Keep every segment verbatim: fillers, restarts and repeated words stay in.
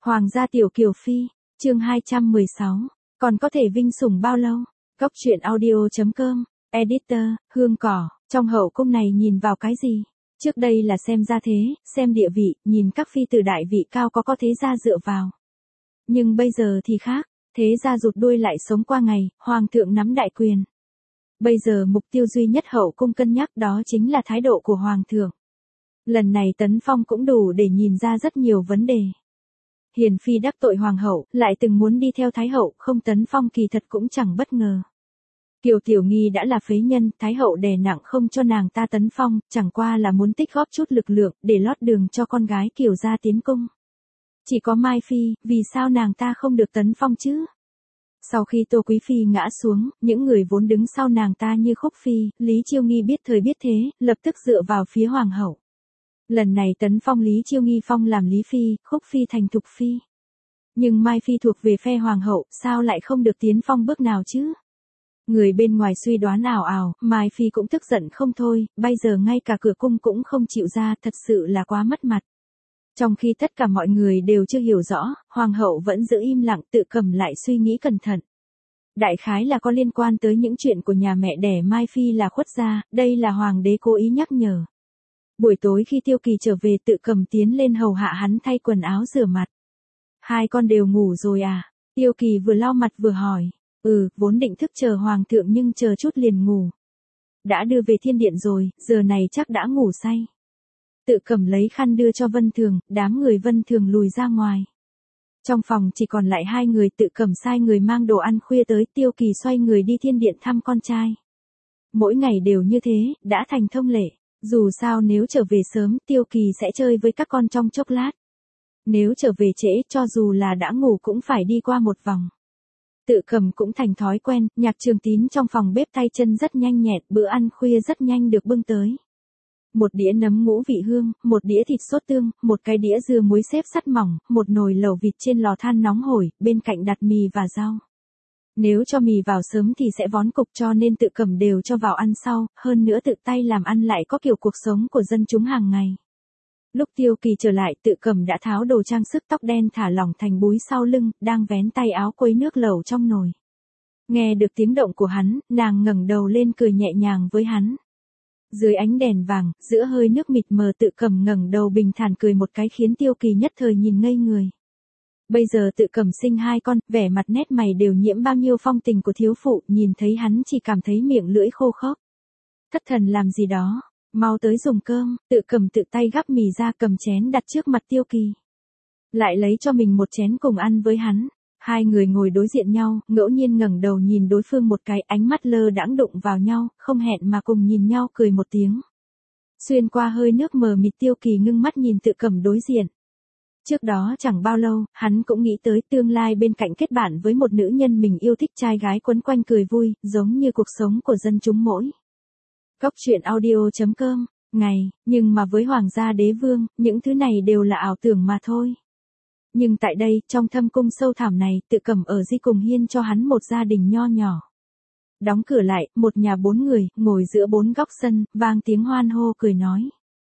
Hoàng gia tiểu kiều phi, chương hai trăm mười sáu, còn có thể vinh sủng bao lâu? Góc truyện audio.com, editor, Hương Cỏ, trong hậu cung này nhìn vào cái gì? Trước đây là xem gia thế, xem địa vị, nhìn các phi tử đại vị cao có có thế gia dựa vào. Nhưng bây giờ thì khác, thế gia rụt đuôi lại sống qua ngày, hoàng thượng nắm đại quyền. Bây giờ mục tiêu duy nhất hậu cung cân nhắc đó chính là thái độ của hoàng thượng. Lần này Tấn Phong cũng đủ để nhìn ra rất nhiều vấn đề. Hiền phi đắc tội hoàng hậu, lại từng muốn đi theo thái hậu, không Tấn Phong kỳ thật cũng chẳng bất ngờ. Kiều Tiểu Nghi đã là phế nhân, thái hậu đè nặng không cho nàng ta Tấn Phong, chẳng qua là muốn tích góp chút lực lượng, để lót đường cho con gái Kiều gia tiến cung. Chỉ có Mai Phi, vì sao nàng ta không được Tấn Phong chứ? Sau khi Tô Quý Phi ngã xuống, những người vốn đứng sau nàng ta như Khúc Phi, Lý Chiêu Nghi biết thời biết thế, lập tức dựa vào phía hoàng hậu. Lần này Tấn Phong Lý Chiêu Nghi phong làm Lý Phi, Khúc Phi thành Thục Phi. Nhưng Mai Phi thuộc về phe hoàng hậu, sao lại không được tiến phong bước nào chứ? Người bên ngoài suy đoán ảo ảo, Mai Phi cũng tức giận không thôi, bây giờ ngay cả cửa cung cũng không chịu ra, thật sự là quá mất mặt. Trong khi tất cả mọi người đều chưa hiểu rõ, hoàng hậu vẫn giữ im lặng tự cầm lại suy nghĩ cẩn thận. Đại khái là có liên quan tới những chuyện của nhà mẹ đẻ Mai Phi là khuất gia, đây là hoàng đế cố ý nhắc nhở. Buổi tối khi Tiêu Kỳ trở về tự cầm tiến lên hầu hạ hắn thay quần áo rửa mặt. Hai con đều ngủ rồi à? Tiêu Kỳ vừa lau mặt vừa hỏi. Ừ, vốn định thức chờ hoàng thượng nhưng chờ chút liền ngủ. Đã đưa về thiên điện rồi, giờ này chắc đã ngủ say. Tự cầm lấy khăn đưa cho Vân Thường, đám người Vân Thường lùi ra ngoài. Trong phòng chỉ còn lại hai người, tự cầm sai người mang đồ ăn khuya tới, Tiêu Kỳ xoay người đi thiên điện thăm con trai. Mỗi ngày đều như thế, đã thành thông lệ. Dù sao nếu trở về sớm, Tiêu Kỳ sẽ chơi với các con trong chốc lát. Nếu trở về trễ, cho dù là đã ngủ cũng phải đi qua một vòng. Tự cầm cũng thành thói quen, Nhạc Trường Tín trong phòng bếp tay chân rất nhanh nhẹn, bữa ăn khuya rất nhanh được bưng tới. Một đĩa nấm ngũ vị hương, một đĩa thịt sốt tương, một cái đĩa dưa muối xếp sắt mỏng, một nồi lẩu vịt trên lò than nóng hổi, bên cạnh đặt mì và rau. Nếu cho mì vào sớm thì sẽ vón cục, cho nên tự cầm đều cho vào ăn sau, hơn nữa tự tay làm ăn lại có kiểu cuộc sống của dân chúng hàng ngày. Lúc Tiêu Kỳ trở lại, tự cầm đã tháo đồ trang sức, tóc đen thả lỏng thành búi sau lưng, đang vén tay áo quấy nước lẩu trong nồi. Nghe được tiếng động của hắn, nàng ngẩng đầu lên cười nhẹ nhàng với hắn. Dưới ánh đèn vàng, giữa hơi nước mịt mờ, tự cầm ngẩng đầu bình thản cười một cái khiến Tiêu Kỳ nhất thời nhìn ngây người. Bây giờ tự cầm sinh hai con, vẻ mặt nét mày đều nhiễm bao nhiêu phong tình của thiếu phụ, nhìn thấy hắn chỉ cảm thấy miệng lưỡi khô khốc. Thất thần làm gì đó, mau tới dùng cơm, tự cầm tự tay gắp mì ra, cầm chén đặt trước mặt Tiêu Kỳ. Lại lấy cho mình một chén cùng ăn với hắn. Hai người ngồi đối diện nhau, ngẫu nhiên ngẩng đầu nhìn đối phương một cái, ánh mắt lơ đãng đụng vào nhau, không hẹn mà cùng nhìn nhau cười một tiếng. Xuyên qua hơi nước mờ mịt, Tiêu Kỳ ngưng mắt nhìn tự cầm đối diện. Trước đó chẳng bao lâu, hắn cũng nghĩ tới tương lai bên cạnh kết bạn với một nữ nhân mình yêu thích, trai gái quấn quanh cười vui, giống như cuộc sống của dân chúng mỗi. Góc truyện audio.com, ngày, nhưng mà với hoàng gia đế vương, những thứ này đều là ảo tưởng mà thôi. Nhưng tại đây, trong thâm cung sâu thẳm này, tự cầm ở di cùng hiên cho hắn một gia đình nho nhỏ. Đóng cửa lại, một nhà bốn người, ngồi giữa bốn góc sân, vang tiếng hoan hô cười nói.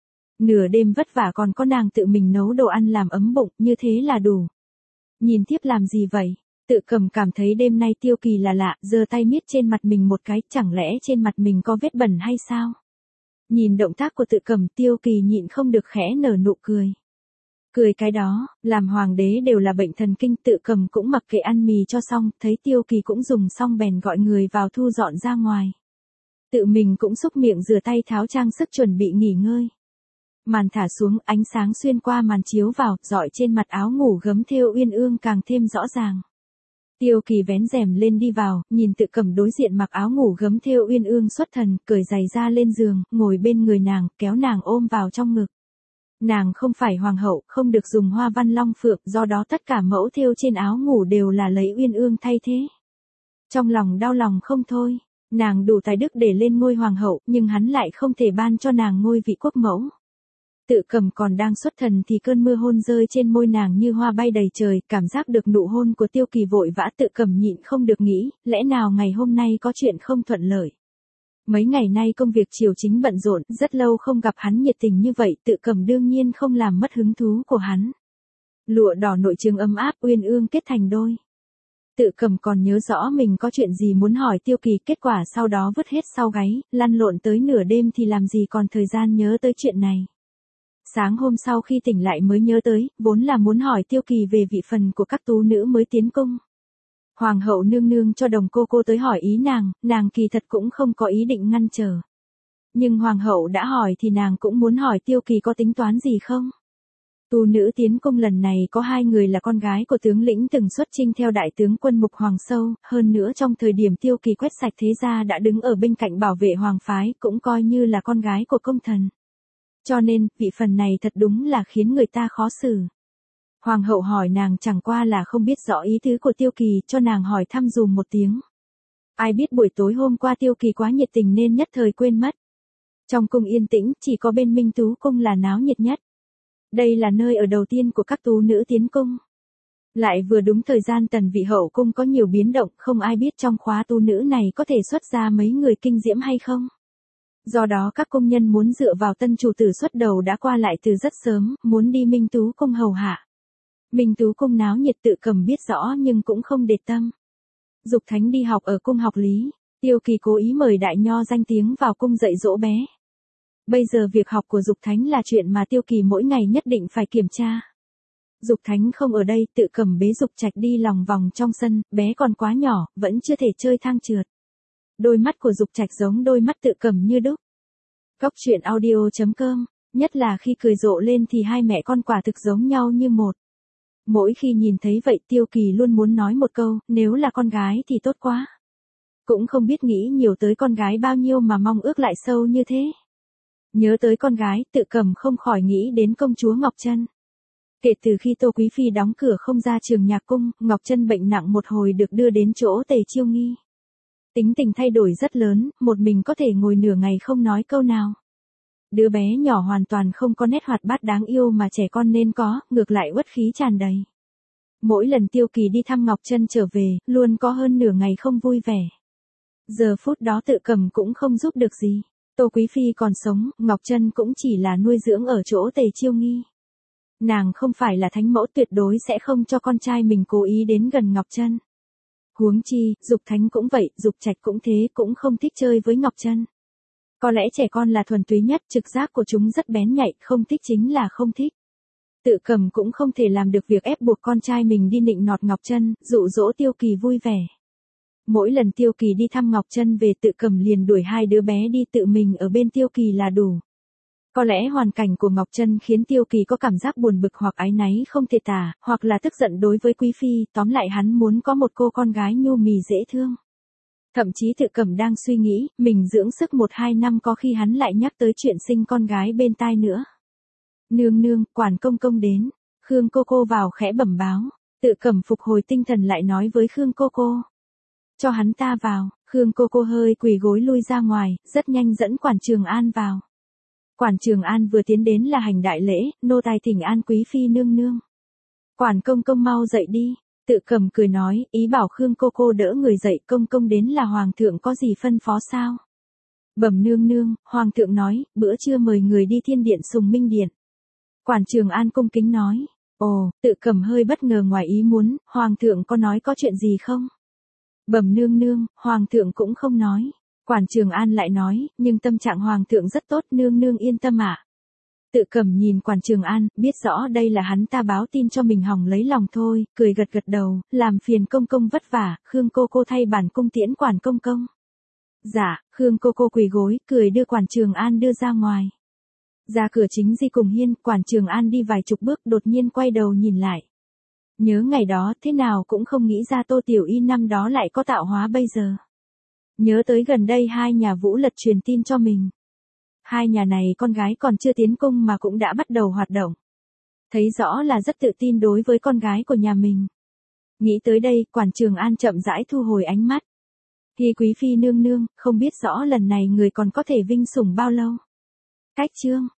Nửa đêm vất vả còn có nàng tự mình nấu đồ ăn làm ấm bụng, như thế là đủ. Nhìn tiếp làm gì vậy? Tự cầm cảm thấy đêm nay Tiêu Kỳ là lạ, giơ tay miết trên mặt mình một cái, chẳng lẽ trên mặt mình có vết bẩn hay sao? Nhìn động tác của tự cầm, Tiêu Kỳ nhịn không được khẽ nở nụ cười. Cười cái đó, làm hoàng đế đều là bệnh thần kinh, tự cầm cũng mặc kệ ăn mì cho xong, thấy Tiêu Kỳ cũng dùng xong bèn gọi người vào thu dọn ra ngoài. Tự mình cũng xúc miệng rửa tay tháo trang sức chuẩn bị nghỉ ngơi. Màn thả xuống, ánh sáng xuyên qua màn chiếu vào, rọi trên mặt áo ngủ gấm thêu uyên ương càng thêm rõ ràng. Tiêu Kỳ vén rèm lên đi vào, nhìn tự cầm đối diện mặc áo ngủ gấm thêu uyên ương xuất thần, cởi giày ra lên giường, ngồi bên người nàng, kéo nàng ôm vào trong ngực. Nàng không phải hoàng hậu, không được dùng hoa văn long phượng, do đó tất cả mẫu thêu trên áo ngủ đều là lấy uyên ương thay thế. Trong lòng đau lòng không thôi, nàng đủ tài đức để lên ngôi hoàng hậu, nhưng hắn lại không thể ban cho nàng ngôi vị quốc mẫu. Tự cầm còn đang xuất thần thì cơn mưa hôn rơi trên môi nàng như hoa bay đầy trời, cảm giác được nụ hôn của Tiêu Kỳ vội vã, tự cầm nhịn không được nghĩ, lẽ nào ngày hôm nay có chuyện không thuận lợi. Mấy ngày nay công việc triều chính bận rộn, rất lâu không gặp hắn nhiệt tình như vậy, tự cầm đương nhiên không làm mất hứng thú của hắn. Lụa đỏ nội trường ấm áp uyên ương kết thành đôi. Tự Cầm còn nhớ rõ mình có chuyện gì muốn hỏi Tiêu Kỳ, kết quả sau đó vứt hết sau gáy, lăn lộn tới nửa đêm thì làm gì còn thời gian nhớ tới chuyện này. Sáng hôm sau khi tỉnh lại mới nhớ tới, vốn là muốn hỏi Tiêu Kỳ về vị phần của các tú nữ mới tiến cung. Hoàng hậu nương nương cho Đồng cô cô tới hỏi ý nàng, nàng kỳ thật cũng không có ý định ngăn trở. Nhưng hoàng hậu đã hỏi thì nàng cũng muốn hỏi Tiêu Kỳ có tính toán gì không. Tú nữ tiến cung lần này có hai người là con gái của tướng lĩnh từng xuất chinh theo đại tướng quân Mục Hoàng Sâu, hơn nữa trong thời điểm Tiêu Kỳ quét sạch thế gia đã đứng ở bên cạnh bảo vệ hoàng phái, cũng coi như là con gái của công thần. Cho nên, vị phần này thật đúng là khiến người ta khó xử. Hoàng hậu hỏi nàng chẳng qua là không biết rõ ý tứ của Tiêu Kỳ, cho nàng hỏi thăm dùm một tiếng. Ai biết buổi tối hôm qua Tiêu Kỳ quá nhiệt tình nên nhất thời quên mất. Trong cung yên tĩnh, chỉ có bên Minh Tú cung là náo nhiệt nhất. Đây là nơi ở đầu tiên của các tú nữ tiến cung. Lại vừa đúng thời gian Tần Vị hậu cung có nhiều biến động, không ai biết trong khóa tú nữ này có thể xuất ra mấy người kinh diễm hay không. Do đó các công nhân muốn dựa vào tân chủ tử xuất đầu đã qua lại từ rất sớm, muốn đi Minh Tú cung hầu hạ. Minh Tú cung náo nhiệt Tự Cầm biết rõ nhưng cũng không để tâm. Dục Thánh đi học ở cung học lý, Tiêu Kỳ cố ý mời đại nho danh tiếng vào cung dạy dỗ bé. Bây giờ việc học của Dục Thánh là chuyện mà Tiêu Kỳ mỗi ngày nhất định phải kiểm tra. Dục Thánh không ở đây, Tự Cầm bế Dục Trạch đi lòng vòng trong sân, bé còn quá nhỏ, vẫn chưa thể chơi thang trượt. Đôi mắt của Dục Trạch giống đôi mắt Tự Cầm như đúc. Cóc truyện audio chấm com, nhất là khi cười rộ lên thì hai mẹ con quả thực giống nhau như một. Mỗi khi nhìn thấy vậy Tiêu Kỳ luôn muốn nói một câu, nếu là con gái thì tốt quá. Cũng không biết nghĩ nhiều tới con gái bao nhiêu mà mong ước lại sâu như thế. Nhớ tới con gái, Tự Cầm không khỏi nghĩ đến công chúa Ngọc Trân. Kể từ khi Tô Quý Phi đóng cửa không ra trường nhạc cung, Ngọc Trân bệnh nặng một hồi được đưa đến chỗ Tề Chiêu Nghi. Tính tình thay đổi rất lớn, một mình có thể ngồi nửa ngày không nói câu nào. Đứa bé nhỏ hoàn toàn không có nét hoạt bát đáng yêu mà trẻ con nên có, ngược lại uất khí tràn đầy. Mỗi lần Tiêu Kỳ đi thăm Ngọc Trân trở về, luôn có hơn nửa ngày không vui vẻ. Giờ phút đó Tự Cầm cũng không giúp được gì. Tô Quý Phi còn sống, Ngọc Trân cũng chỉ là nuôi dưỡng ở chỗ Tề Chiêu Nghi. Nàng không phải là thánh mẫu, tuyệt đối sẽ không cho con trai mình cố ý đến gần Ngọc Trân. Huống chi, Dục Thánh cũng vậy, Dục Trạch cũng thế, cũng không thích chơi với Ngọc Trân. Có lẽ trẻ con là thuần túy nhất, trực giác của chúng rất bén nhạy, không thích chính là không thích. Tự Cầm cũng không thể làm được việc ép buộc con trai mình đi nịnh nọt Ngọc Trân, dụ dỗ Tiêu Kỳ vui vẻ. Mỗi lần Tiêu Kỳ đi thăm Ngọc Trân về Tự Cầm liền đuổi hai đứa bé đi, tự mình ở bên Tiêu Kỳ là đủ. Có lẽ hoàn cảnh của Ngọc Trân khiến Tiêu Kỳ có cảm giác buồn bực hoặc áy náy không thể tả, hoặc là tức giận đối với Quý Phi, tóm lại hắn muốn có một cô con gái nhu mì dễ thương. Thậm chí Tự Cầm đang suy nghĩ, mình dưỡng sức một hai năm có khi hắn lại nhắc tới chuyện sinh con gái bên tai nữa. Nương nương, quản công công đến. Khương cô cô vào khẽ bẩm báo. Tự Cầm phục hồi tinh thần lại nói với Khương cô cô. Cho hắn ta vào. Khương cô cô hơi quỳ gối lui ra ngoài, rất nhanh dẫn Quản Trường An vào. Quản Trường An vừa tiến đến là hành đại lễ, nô tài thỉnh an Quý Phi nương nương. Quản công công mau dậy đi. Tự Cầm cười nói, ý bảo Khương cô cô đỡ người dậy, công công đến là hoàng thượng có gì phân phó sao? Bẩm nương nương, hoàng thượng nói, bữa trưa mời người đi thiên điện Sùng Minh Điện. Quản Trường An cung kính nói, ồ, Tự Cầm hơi bất ngờ ngoài ý muốn, hoàng thượng có nói có chuyện gì không? Bẩm nương nương, hoàng thượng cũng không nói. Quản Trường An lại nói, nhưng tâm trạng hoàng thượng rất tốt, nương nương yên tâm ạ. À. Tự Cầm nhìn Quản Trường An, biết rõ đây là hắn ta báo tin cho mình hỏng lấy lòng thôi, cười gật gật đầu, làm phiền công công vất vả, Khương cô cô thay bản cung tiễn Quản công công. Dạ, Khương cô cô quỳ gối, cười đưa Quản Trường An đưa ra ngoài. Ra cửa chính di cùng hiên, Quản Trường An đi vài chục bước đột nhiên quay đầu nhìn lại. Nhớ ngày đó thế nào cũng không nghĩ ra Tô Tiểu Y năm đó lại có tạo hóa bây giờ. Nhớ tới gần đây hai nhà Vũ Lật truyền tin cho mình. Hai nhà này con gái còn chưa tiến cung mà cũng đã bắt đầu hoạt động. Thấy rõ là rất tự tin đối với con gái của nhà mình. Nghĩ tới đây, Quản Trường An chậm rãi thu hồi ánh mắt. Hi Quý Phi nương nương, không biết rõ lần này người còn có thể vinh sủng bao lâu. Cách chương.